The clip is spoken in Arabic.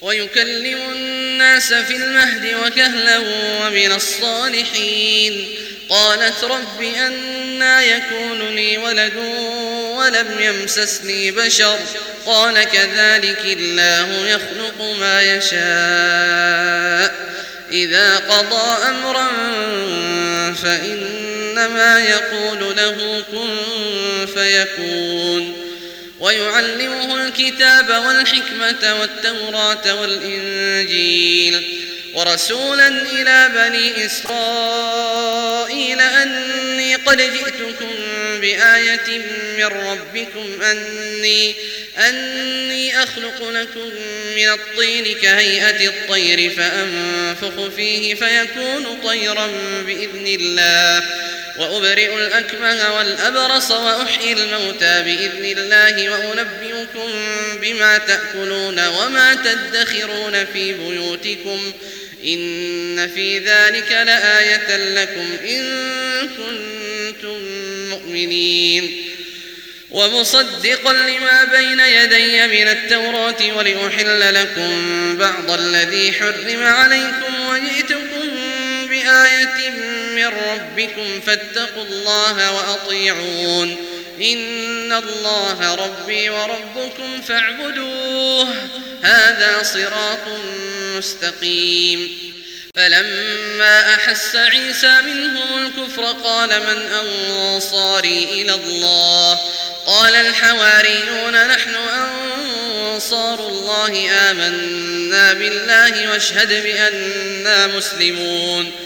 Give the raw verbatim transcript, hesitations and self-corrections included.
ويكلم الناس في المهد وكهلا ومن الصالحين. قالت رب أنى يكون لي ولد ولم يمسسني بشر قال كذلك الله يخلق ما يشاء إذا قضى أمرا فإنما يقول له كن فيكون. ويعلمه الكتاب والحكمة والتوراة والإنجيل ورسولا إلى بني إسرائيل أني قد جئتكم بآية من ربكم أني, أني أخلق لكم من الطين كهيئة الطير فأنفخ فيه فيكون طيرا بإذن الله وأبرئ الأكمه والأبرص وأحيي الموتى بإذن الله وأنبئكم بما تأكلون وما تدخرون في بيوتكم إن في ذلك لآية لكم إن كنتم مؤمنين. ومصدقا لما بين يدي من التوراة ولأحل لكم بعض الذي حرم عليكم وجئتكم بآية من ربكم فاتقوا الله وأطيعون إن الله ربي وربكم فاعبدوه هذا صراط مستقيم. فلما أحس عيسى منهم الكفر قال من أنصاري إلى الله قال الحواريون نحن أنصار الله آمنا بالله واشهد بأننا مسلمون.